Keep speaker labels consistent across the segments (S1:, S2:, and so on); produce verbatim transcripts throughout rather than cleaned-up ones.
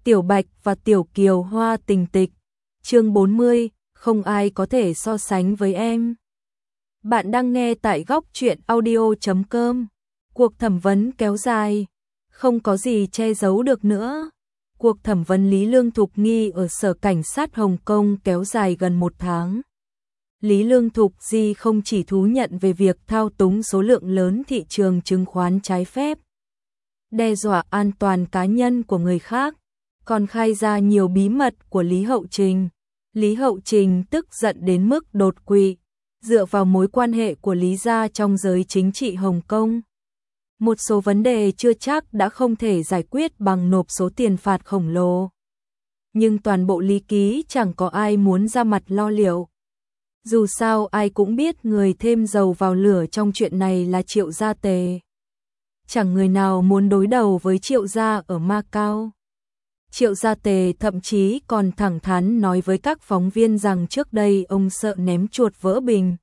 S1: Tiểu Bạch và Tiểu Kiều Hoa tình tịch. Chương bốn mươi, không ai có thể so sánh với em. Bạn đang nghe tại góc truyện audio chấm com. Cuộc thẩm vấn kéo dài, không có gì che giấu được nữa. Cuộc thẩm vấn Lý Lương Thục Nghi ở Sở Cảnh sát Hồng Kông kéo dài gần một tháng. Lý Lương Thục Di không chỉ thú nhận về việc thao túng số lượng lớn thị trường chứng khoán trái phép, đe dọa an toàn cá nhân của người khác, còn khai ra nhiều bí mật của Lý Hậu Trình. Lý Hậu Trình tức giận đến mức đột quỵ, dựa vào mối quan hệ của Lý gia trong giới chính trị Hồng Kông. Một số vấn đề chưa chắc đã không thể giải quyết bằng nộp số tiền phạt khổng lồ. Nhưng toàn bộ Lý Ký chẳng có ai muốn ra mặt lo liệu. Dù sao ai cũng biết người thêm dầu vào lửa trong chuyện này là Triệu Gia Tề. Chẳng người nào muốn đối đầu với Triệu Gia ở Macau. Triệu Gia Tề thậm chí còn thẳng thắn nói với các phóng viên rằng trước đây ông sợ ném chuột vỡ bình,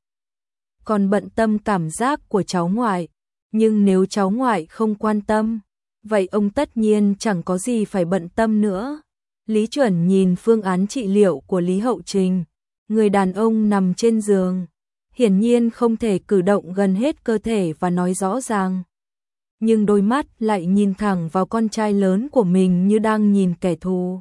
S1: còn bận tâm cảm giác của cháu ngoại. Nhưng nếu cháu ngoại không quan tâm, vậy ông tất nhiên chẳng có gì phải bận tâm nữa. Lý Chuẩn nhìn phương án trị liệu của Lý Hậu Trình. Người đàn ông nằm trên giường, hiển nhiên không thể cử động gần hết cơ thể và nói rõ ràng. Nhưng đôi mắt lại nhìn thẳng vào con trai lớn của mình như đang nhìn kẻ thù.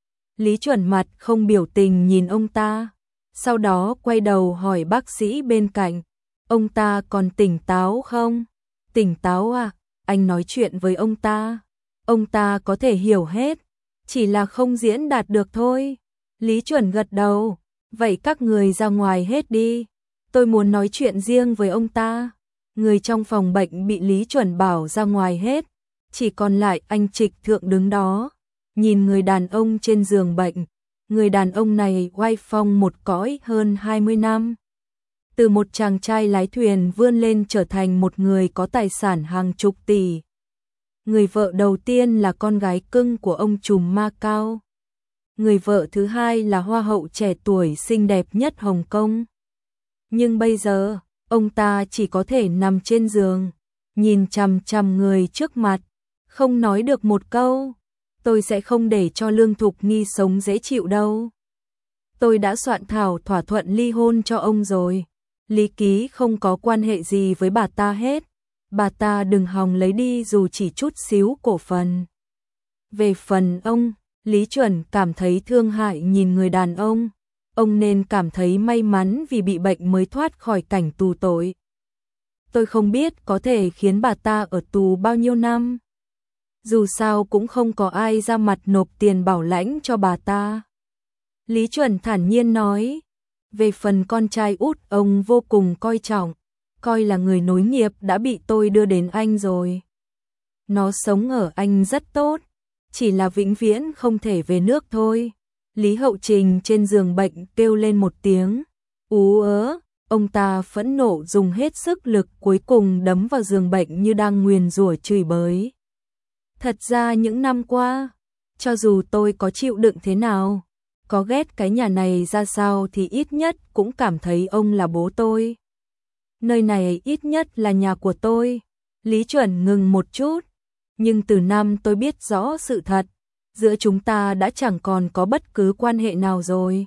S1: Lý Chuẩn mặt không biểu tình nhìn ông ta, sau đó quay đầu hỏi bác sĩ bên cạnh, ông ta còn tỉnh táo không? Tỉnh táo à? Anh nói chuyện với ông ta, ông ta có thể hiểu hết, chỉ là không diễn đạt được thôi. Lý Chuẩn gật đầu, vậy các người ra ngoài hết đi, tôi muốn nói chuyện riêng với ông ta. Người trong phòng bệnh bị Lý Chuẩn bảo ra ngoài hết, chỉ còn lại anh Trịch Thượng đứng đó, nhìn người đàn ông trên giường bệnh. Người đàn ông này oai phong một cõi hơn hai mươi năm. Từ một chàng trai lái thuyền vươn lên trở thành một người có tài sản hàng chục tỷ. Người vợ đầu tiên là con gái cưng của ông trùm Macau. Người vợ thứ hai là hoa hậu trẻ tuổi xinh đẹp nhất Hồng Kông. Nhưng bây giờ, ông ta chỉ có thể nằm trên giường, nhìn chằm chằm người trước mặt, không nói được một câu. Tôi sẽ không để cho Lương Thục Nghi sống dễ chịu đâu. Tôi đã soạn thảo thỏa thuận ly hôn cho ông rồi. Lý Ký không có quan hệ gì với bà ta hết. Bà ta đừng hòng lấy đi dù chỉ chút xíu cổ phần. Về phần ông, Lý Chuẩn cảm thấy thương hại nhìn người đàn ông. Ông nên cảm thấy may mắn vì bị bệnh mới thoát khỏi cảnh tù tội. Tôi không biết có thể khiến bà ta ở tù bao nhiêu năm. Dù sao cũng không có ai ra mặt nộp tiền bảo lãnh cho bà ta. Lý Chuẩn thản nhiên nói. Về phần con trai út ông vô cùng coi trọng, coi là người nối nghiệp đã bị tôi đưa đến Anh rồi. Nó sống ở Anh rất tốt, chỉ là vĩnh viễn không thể về nước thôi. Lý Hậu Trình trên giường bệnh kêu lên một tiếng, ú ớ, ông ta phẫn nộ dùng hết sức lực cuối cùng đấm vào giường bệnh như đang nguyền rủa chửi bới. Thật ra những năm qua, cho dù tôi có chịu đựng thế nào, có ghét cái nhà này ra sao thì ít nhất cũng cảm thấy ông là bố tôi. Nơi này ít nhất là nhà của tôi. Lý Chuẩn ngừng một chút, nhưng từ năm tôi biết rõ sự thật, giữa chúng ta đã chẳng còn có bất cứ quan hệ nào rồi.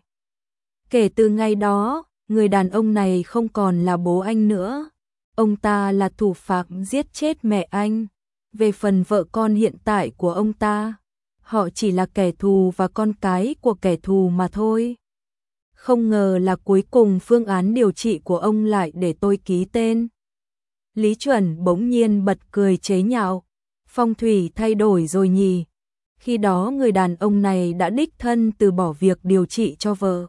S1: Kể từ ngày đó, người đàn ông này không còn là bố anh nữa. Ông ta là thủ phạm giết chết mẹ anh. Về phần vợ con hiện tại của ông ta, họ chỉ là kẻ thù và con cái của kẻ thù mà thôi. Không ngờ là cuối cùng phương án điều trị của ông lại để tôi ký tên. Lý Chuẩn bỗng nhiên bật cười chế nhạo. Phong thủy thay đổi rồi nhỉ? Khi đó người đàn ông này đã đích thân từ bỏ việc điều trị cho vợ,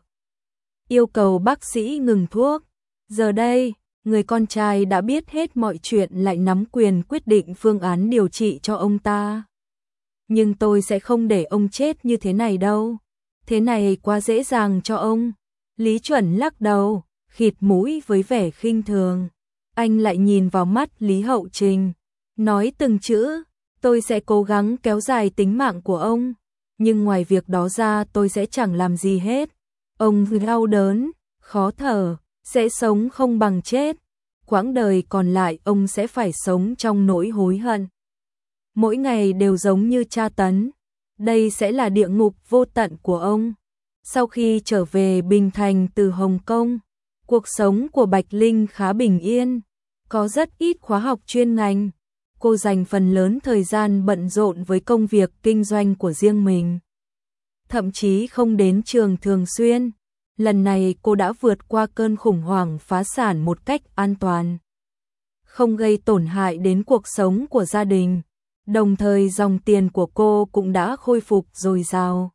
S1: yêu cầu bác sĩ ngừng thuốc. Giờ đây, người con trai đã biết hết mọi chuyện lại nắm quyền quyết định phương án điều trị cho ông ta. Nhưng tôi sẽ không để ông chết như thế này đâu. Thế này quá dễ dàng cho ông. Lý Chuẩn lắc đầu, khịt mũi với vẻ khinh thường. Anh lại nhìn vào mắt Lý Hậu Trình, nói từng chữ, tôi sẽ cố gắng kéo dài tính mạng của ông. Nhưng ngoài việc đó ra tôi sẽ chẳng làm gì hết. Ông đau đớn, khó thở, sẽ sống không bằng chết. Quãng đời còn lại ông sẽ phải sống trong nỗi hối hận. Mỗi ngày đều giống như tra tấn. đây sẽ là địa ngục vô tận của ông. Sau khi trở về Bình Thành từ Hồng Kông, cuộc sống của Bạch Linh khá bình yên, có rất ít khóa học chuyên ngành. Cô dành phần lớn thời gian bận rộn với công việc kinh doanh của riêng mình. Thậm chí không đến trường thường xuyên. Lần này cô đã vượt qua cơn khủng hoảng phá sản một cách an toàn, không gây tổn hại đến cuộc sống của gia đình. Đồng thời dòng tiền của cô cũng đã khôi phục dồi dào.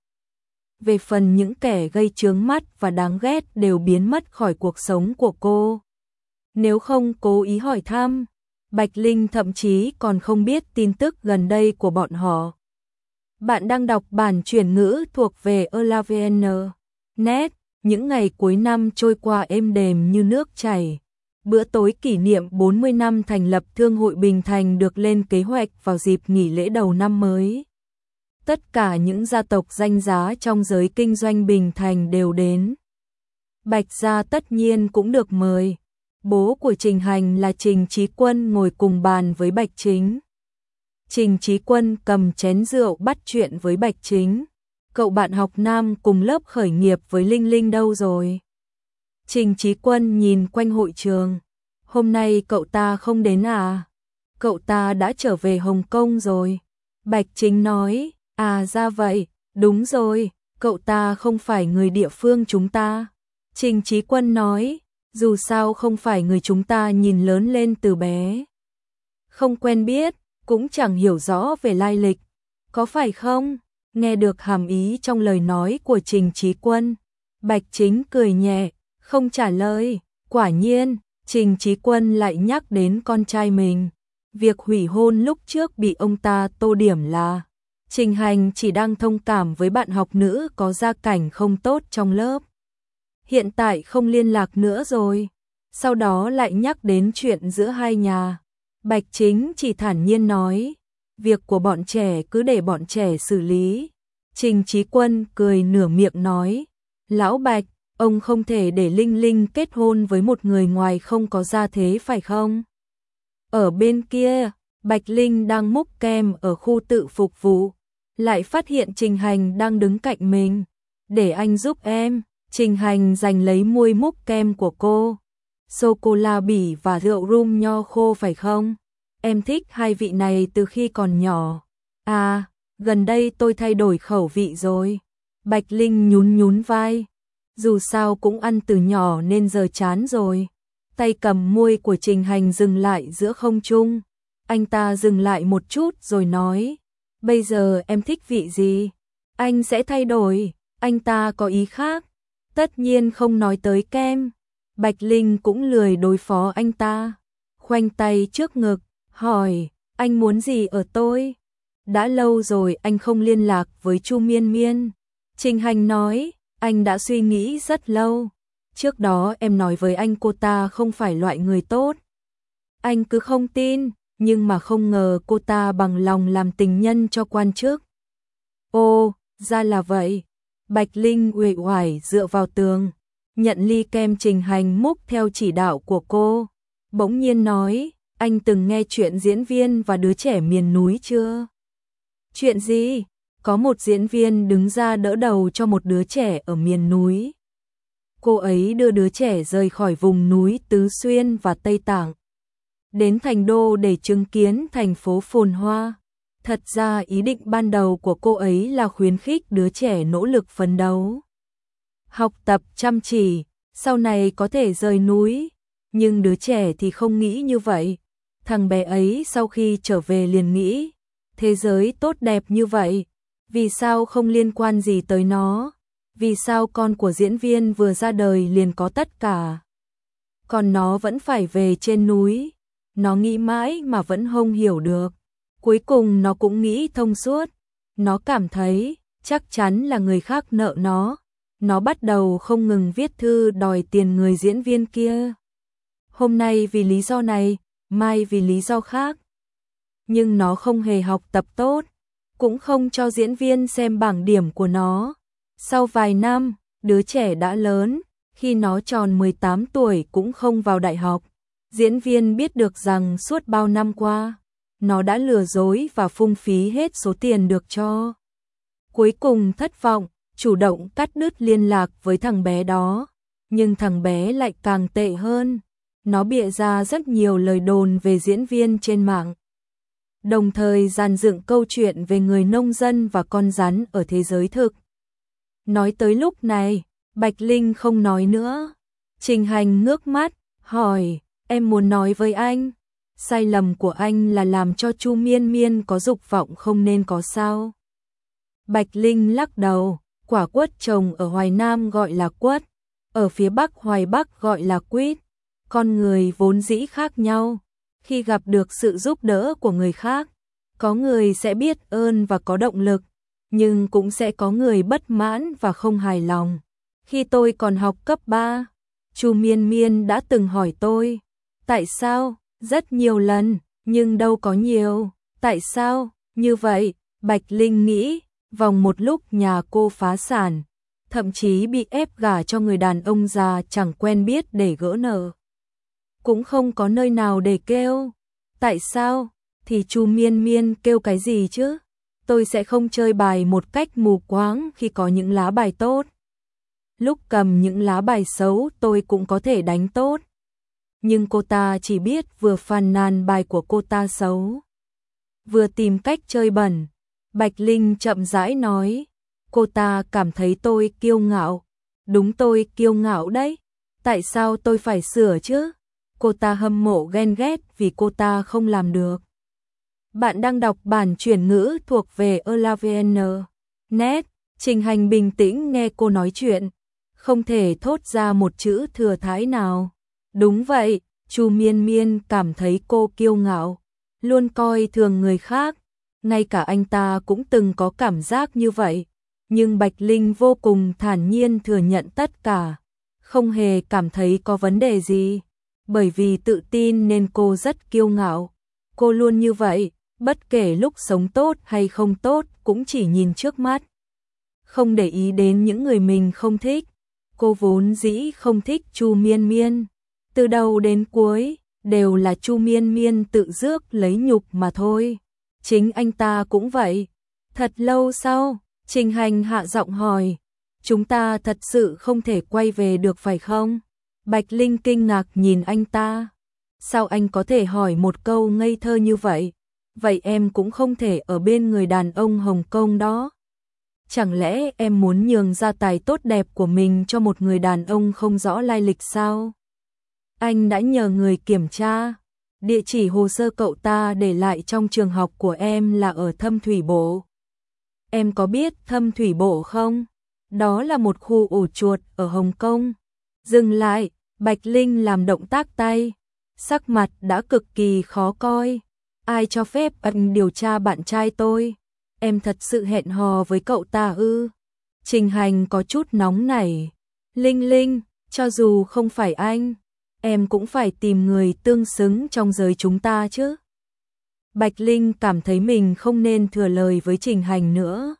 S1: Về phần những kẻ gây chướng mắt và đáng ghét đều biến mất khỏi cuộc sống của cô. Nếu không cố ý hỏi thăm, Bạch Linh thậm chí còn không biết tin tức gần đây của bọn họ. Bạn đang đọc bản chuyển ngữ thuộc về elavn chấm net. Những ngày cuối năm trôi qua êm đềm như nước chảy. Bữa tối kỷ niệm bốn mươi năm thành lập Thương hội Bình Thành được lên kế hoạch vào dịp nghỉ lễ đầu năm mới. Tất cả những gia tộc danh giá trong giới kinh doanh Bình Thành đều đến. Bạch gia tất nhiên cũng được mời. Bố của Trình Hành là Trình Chí Quân ngồi cùng bàn với Bạch Chính. Trình Chí Quân cầm chén rượu bắt chuyện với Bạch Chính. Cậu bạn học nam cùng lớp khởi nghiệp với Linh Linh đâu rồi? Trình Chí Quân nhìn quanh hội trường. Hôm nay cậu ta không đến à? Cậu ta đã trở về Hồng Kông rồi. Bạch Chính nói, à ra vậy, đúng rồi, cậu ta không phải người địa phương chúng ta. Trình Chí Quân nói, dù sao không phải người chúng ta nhìn lớn lên từ bé. Không quen biết, cũng chẳng hiểu rõ về lai lịch. Có phải không? Nghe được hàm ý trong lời nói của Trình Chí Quân, Bạch Chính cười nhẹ, không trả lời. Quả nhiên, Trình Chí Quân lại nhắc đến con trai mình. Việc hủy hôn lúc trước bị ông ta tô điểm là Trình Hành chỉ đang thông cảm với bạn học nữ có gia cảnh không tốt trong lớp. Hiện tại không liên lạc nữa rồi. Sau đó lại nhắc đến chuyện giữa hai nhà. Bạch Chính chỉ thản nhiên nói, việc của bọn trẻ cứ để bọn trẻ xử lý. Trình Chí Quân cười nửa miệng nói, Lão Bạch, ông không thể để Linh Linh kết hôn với một người ngoài không có gia thế phải không? Ở bên kia, Bạch Linh đang múc kem ở khu tự phục vụ, lại phát hiện Trình Hành đang đứng cạnh mình. Để anh giúp em. Trình Hành giành lấy muôi múc kem của cô. Sô-cô-la bỉ và rượu rum nho khô phải không? Em thích hai vị này từ khi còn nhỏ. À, gần đây tôi thay đổi khẩu vị rồi. Bạch Linh nhún nhún vai. Dù sao cũng ăn từ nhỏ nên giờ chán rồi. Tay cầm muôi của Trình Hành dừng lại giữa không trung. Anh ta dừng lại một chút rồi nói, bây giờ em thích vị gì? Anh sẽ thay đổi. Anh ta có ý khác. Tất nhiên không nói tới kem. Bạch Linh cũng lười đối phó anh ta. Khoanh tay trước ngực, hỏi, anh muốn gì ở tôi? Đã lâu rồi anh không liên lạc với Chu Miên Miên. Trình Hành nói, anh đã suy nghĩ rất lâu. Trước đó em nói với anh cô ta không phải loại người tốt. Anh cứ không tin, nhưng mà không ngờ cô ta bằng lòng làm tình nhân cho quan chức. Ô, ra là vậy. Bạch Linh uể oải dựa vào tường, nhận ly kem Trình Hành múc theo chỉ đạo của cô. Bỗng nhiên nói, anh từng nghe chuyện diễn viên và đứa trẻ miền núi chưa? Chuyện gì? Có một diễn viên đứng ra đỡ đầu cho một đứa trẻ ở miền núi. Cô ấy đưa đứa trẻ rời khỏi vùng núi Tứ Xuyên và Tây Tạng, đến thành đô để chứng kiến thành phố phồn hoa. Thật ra ý định ban đầu của cô ấy là khuyến khích đứa trẻ nỗ lực phấn đấu, học tập chăm chỉ, sau này có thể rời núi. Nhưng đứa trẻ thì không nghĩ như vậy. Thằng bé ấy sau khi trở về liền nghĩ, thế giới tốt đẹp như vậy, vì sao không liên quan gì tới nó? Vì sao con của diễn viên vừa ra đời liền có tất cả, còn nó vẫn phải về trên núi? Nó nghĩ mãi mà vẫn không hiểu được. Cuối cùng nó cũng nghĩ thông suốt. Nó cảm thấy chắc chắn là người khác nợ nó. Nó bắt đầu không ngừng viết thư đòi tiền người diễn viên kia. Hôm nay vì lý do này, mai vì lý do khác. Nhưng nó không hề học tập tốt, cũng không cho diễn viên xem bảng điểm của nó. Sau vài năm, đứa trẻ đã lớn, khi nó tròn mười tám tuổi cũng không vào đại học. Diễn viên biết được rằng suốt bao năm qua, nó đã lừa dối và phung phí hết số tiền được cho. Cuối cùng thất vọng, chủ động cắt đứt liên lạc với thằng bé đó. Nhưng thằng bé lại càng tệ hơn. Nó bịa ra rất nhiều lời đồn về diễn viên trên mạng. Đồng thời dàn dựng câu chuyện về người nông dân và con rắn ở thế giới thực. Nói tới lúc này, Bạch Linh không nói nữa. Trình Hành ngước mắt, hỏi, em muốn nói với anh. Sai lầm của anh là làm cho Chu Miên Miên có dục vọng không nên có sao. Bạch Linh lắc đầu, quả quất trồng ở Hoài Nam gọi là quất, ở phía Bắc Hoài Bắc gọi là quýt. Con người vốn dĩ khác nhau, khi gặp được sự giúp đỡ của người khác, có người sẽ biết ơn và có động lực, nhưng cũng sẽ có người bất mãn và không hài lòng. Khi tôi còn học cấp ba, Chu Miên Miên đã từng hỏi tôi, tại sao? Rất nhiều lần, nhưng đâu có nhiều. Tại sao? Như vậy, Bạch Linh nghĩ, vòng một lúc nhà cô phá sản, thậm chí bị ép gả cho người đàn ông già chẳng quen biết để gỡ nợ. Cũng không có nơi nào để kêu. Tại sao? Thì Chu Miên Miên kêu cái gì chứ? Tôi sẽ không chơi bài một cách mù quáng khi có những lá bài tốt. Lúc cầm những lá bài xấu tôi cũng có thể đánh tốt. Nhưng cô ta chỉ biết vừa phàn nàn bài của cô ta xấu, vừa tìm cách chơi bẩn. Bạch Linh chậm rãi nói, cô ta cảm thấy tôi kiêu ngạo. Đúng, tôi kiêu ngạo đấy. Tại sao tôi phải sửa chứ? Cô ta hâm mộ ghen ghét vì cô ta không làm được. Bạn đang đọc bản chuyển ngữ thuộc về elavn chấm net. Trình Hành bình tĩnh nghe cô nói chuyện, không thể thốt ra một chữ thừa thãi nào. Đúng vậy, Chu Miên Miên cảm thấy cô kiêu ngạo, luôn coi thường người khác. Ngay cả anh ta cũng từng có cảm giác như vậy. Nhưng Bạch Linh vô cùng thản nhiên thừa nhận tất cả, không hề cảm thấy có vấn đề gì. Bởi vì tự tin nên cô rất kiêu ngạo. Cô luôn như vậy, bất kể lúc sống tốt hay không tốt cũng chỉ nhìn trước mắt, không để ý đến những người mình không thích. Cô vốn dĩ không thích Chu Miên Miên. Từ đầu đến cuối, đều là Chu Miên Miên tự rước lấy nhục mà thôi. Chính anh ta cũng vậy. Thật lâu sau, Trình Hành hạ giọng hỏi, chúng ta thật sự không thể quay về được phải không? Bạch Linh kinh ngạc nhìn anh ta. Sao anh có thể hỏi một câu ngây thơ như vậy? Vậy em cũng không thể ở bên người đàn ông Hồng Kông đó. Chẳng lẽ em muốn nhường gia tài tốt đẹp của mình cho một người đàn ông không rõ lai lịch sao? Anh đã nhờ người kiểm tra. Địa chỉ hồ sơ cậu ta để lại trong trường học của em là ở Thâm Thủy Bộ. Em có biết Thâm Thủy Bộ không? Đó là một khu ổ chuột ở Hồng Kông. Dừng lại, Bạch Linh làm động tác tay. Sắc mặt đã cực kỳ khó coi. Ai cho phép anh điều tra bạn trai tôi? Em thật sự hẹn hò với cậu ta ư? Trình Hành có chút nóng nảy. Linh Linh, cho dù không phải anh, em cũng phải tìm người tương xứng trong giới chúng ta chứ. Bạch Linh cảm thấy mình không nên thừa lời với Trình Hành nữa.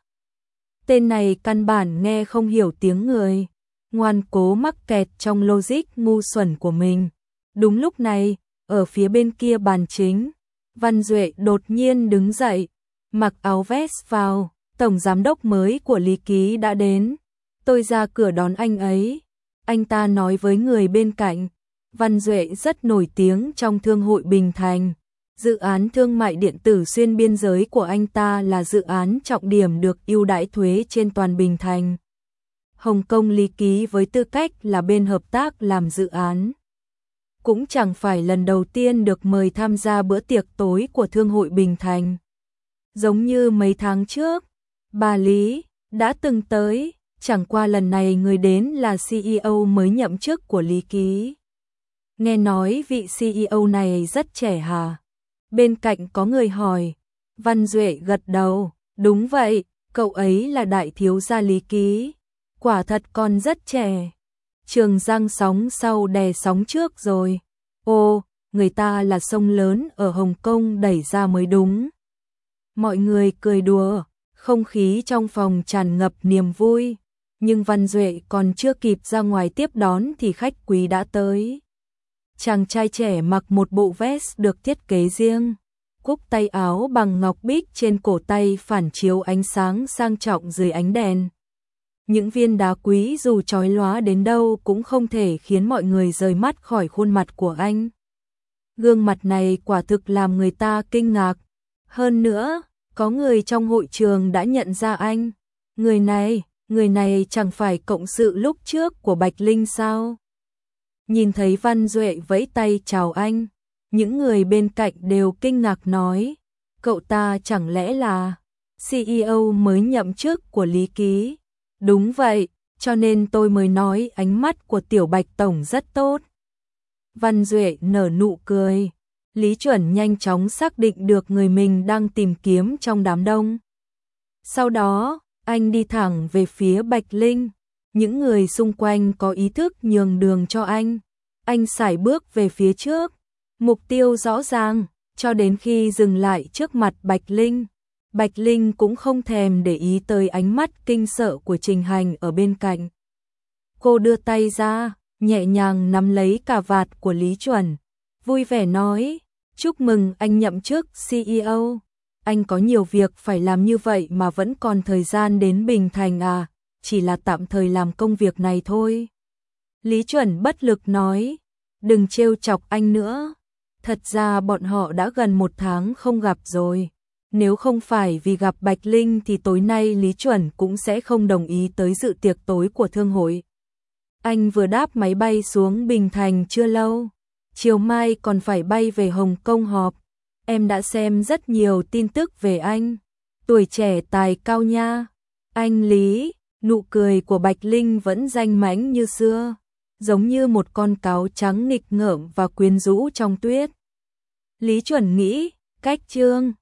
S1: Tên này căn bản nghe không hiểu tiếng người, ngoan cố mắc kẹt trong logic ngu xuẩn của mình. Đúng lúc này, ở phía bên kia bàn chính, Văn Duệ đột nhiên đứng dậy, mặc áo vest vào. Tổng giám đốc mới của Lý Ký đã đến. Tôi ra cửa đón anh ấy. Anh ta nói với người bên cạnh. Văn Duệ rất nổi tiếng trong thương hội Bình Thành. Dự án thương mại điện tử xuyên biên giới của anh ta là dự án trọng điểm được ưu đãi thuế trên toàn Bình Thành. Hồng Kông Lý Ký với tư cách là bên hợp tác làm dự án, cũng chẳng phải lần đầu tiên được mời tham gia bữa tiệc tối của thương hội Bình Thành. Giống như mấy tháng trước, bà Lý đã từng tới, chẳng qua lần này người đến là xê e ô mới nhậm chức của Lý Ký. Nghe nói vị xê e ô này rất trẻ hả? Bên cạnh có người hỏi. Văn Duệ gật đầu, đúng vậy, cậu ấy là đại thiếu gia Lý Ký. Quả thật còn rất trẻ. Trường Giang sóng sau đè sóng trước rồi. Ô, người ta là sông lớn ở Hồng Kông đẩy ra mới đúng. Mọi người cười đùa, không khí trong phòng tràn ngập niềm vui. Nhưng Văn Duệ còn chưa kịp ra ngoài tiếp đón thì khách quý đã tới. Chàng trai trẻ mặc một bộ vest được thiết kế riêng, cúc tay áo bằng ngọc bích trên cổ tay phản chiếu ánh sáng sang trọng dưới ánh đèn. Những viên đá quý dù chói lóa đến đâu cũng không thể khiến mọi người rời mắt khỏi khuôn mặt của anh. Gương mặt này quả thực làm người ta kinh ngạc. Hơn nữa, có người trong hội trường đã nhận ra anh. Người này, người này chẳng phải cộng sự lúc trước của Bạch Linh sao? Nhìn thấy Văn Duệ vẫy tay chào anh, những người bên cạnh đều kinh ngạc nói, cậu ta chẳng lẽ là xê e ô mới nhậm chức của Lý Ký? Đúng vậy, cho nên tôi mới nói ánh mắt của Tiểu Bạch Tổng rất tốt. Văn Duệ nở nụ cười. Lý Chuẩn nhanh chóng xác định được người mình đang tìm kiếm trong đám đông. Sau đó, anh đi thẳng về phía Bạch Linh. Những người xung quanh có ý thức nhường đường cho anh. Anh sải bước về phía trước. Mục tiêu rõ ràng, cho đến khi dừng lại trước mặt Bạch Linh. Bạch Linh cũng không thèm để ý tới ánh mắt kinh sợ của Trình Hành ở bên cạnh. Cô đưa tay ra, nhẹ nhàng nắm lấy cà vạt của Lý Chuẩn, vui vẻ nói, chúc mừng anh nhậm chức xê e ô. Anh có nhiều việc phải làm như vậy mà vẫn còn thời gian đến Bình Thành à, chỉ là tạm thời làm công việc này thôi. Lý Chuẩn bất lực nói, đừng trêu chọc anh nữa. Thật ra bọn họ đã gần một tháng không gặp rồi. Nếu không phải vì gặp Bạch Linh thì tối nay Lý Chuẩn cũng sẽ không đồng ý tới dự tiệc tối của thương hội. Anh vừa đáp máy bay xuống Bình Thành chưa lâu, chiều mai còn phải bay về Hồng Kông họp. Em đã xem rất nhiều tin tức về anh, tuổi trẻ tài cao nha. Anh Lý, nụ cười của Bạch Linh vẫn danh mãnh như xưa, giống như một con cáo trắng nghịch ngợm và quyến rũ trong tuyết. Lý Chuẩn nghĩ, cách Trương